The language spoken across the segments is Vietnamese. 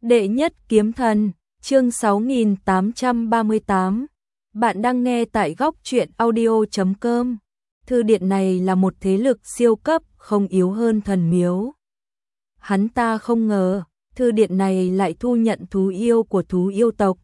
Đệ nhất kiếm thần, chương 6838. Bạn đang nghe tại góc truyện audio.com. Thư điện này là một thế lực siêu cấp, không yếu hơn thần miếu. Hắn ta không ngờ, thư điện này lại thu nhận thú yêu của thú yêu tộc.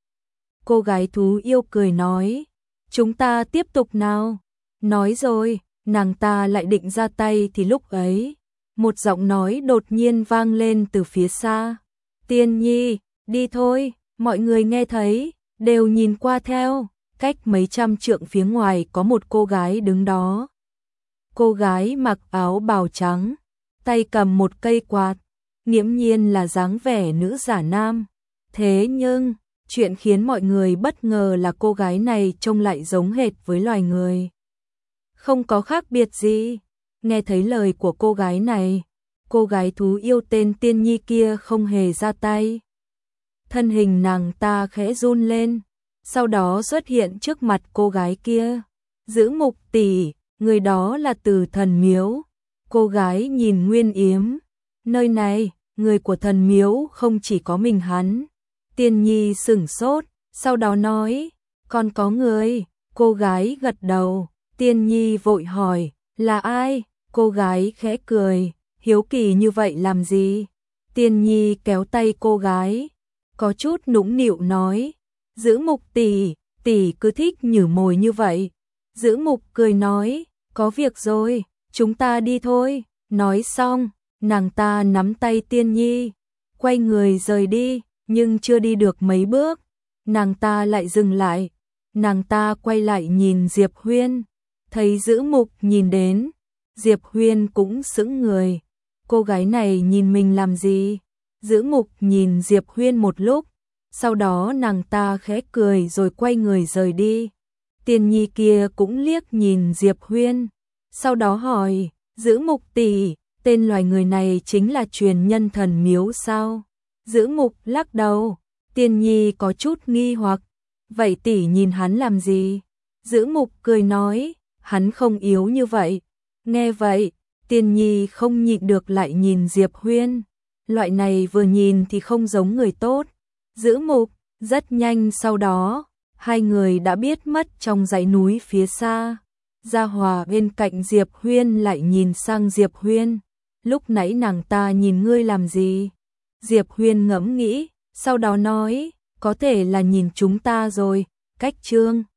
Cô gái thú yêu cười nói, chúng ta tiếp tục nào. Nói rồi, nàng ta lại định ra tay thì lúc ấy, một giọng nói đột nhiên vang lên từ phía xa. Tiên Nhi, đi thôi, mọi người nghe thấy, đều nhìn qua theo, cách mấy trăm trượng phía ngoài có một cô gái đứng đó. Cô gái mặc áo bào trắng, tay cầm một cây quạt, nghiễm nhiên là dáng vẻ nữ giả nam. Thế nhưng, chuyện khiến mọi người bất ngờ là cô gái này trông lại giống hệt với loài người. Không có khác biệt gì, nghe thấy lời của cô gái này. Cô gái thú yêu tên Tiên Nhi kia không hề ra tay. Thân hình nàng ta khẽ run lên, sau đó xuất hiện trước mặt cô gái kia. Giữ Mục tỷ, người đó là từ thần miếu. Cô gái nhìn Nguyên Yếm, nơi này, người của thần miếu không chỉ có mình hắn. Tiên Nhi sửng sốt, sau đó nói, còn có người. Cô gái gật đầu, Tiên Nhi vội hỏi, là ai? Cô gái khẽ cười. Hiếu kỳ như vậy làm gì? Tiên Nhi kéo tay cô gái, có chút nũng nịu nói, Giữ Mục tỷ, tỷ cứ thích nhử mồi như vậy. Giữ Mục cười nói, có việc rồi, chúng ta đi thôi. Nói xong, nàng ta nắm tay Tiên Nhi, quay người rời đi, nhưng chưa đi được mấy bước, nàng ta lại dừng lại. Nàng ta quay lại nhìn Diệp Huyên, thấy Giữ Mục nhìn đến, Diệp Huyên cũng sững người. Cô gái này nhìn mình làm gì? Giữ Mục nhìn Diệp Huyên một lúc, sau đó nàng ta khẽ cười rồi quay người rời đi. Tiên Nhi kia cũng liếc nhìn Diệp Huyên, sau đó hỏi, Giữ Mục tỷ, tên loài người này chính là truyền nhân thần miếu sao? Giữ Mục lắc đầu, Tiên Nhi có chút nghi hoặc, vậy tỷ nhìn hắn làm gì? Giữ Mục cười nói, hắn không yếu như vậy. Nghe vậy, Tiên Nhi không nhịn được lại nhìn Diệp Huyên, loại này vừa nhìn thì không giống người tốt. Giữ Mục, rất nhanh sau đó, hai người đã biết mất trong dãy núi phía xa. Gia Hòa bên cạnh Diệp Huyên lại nhìn sang Diệp Huyên, lúc nãy nàng ta nhìn ngươi làm gì? Diệp Huyên ngẫm nghĩ, sau đó nói, có thể là nhìn chúng ta rồi. Cách chương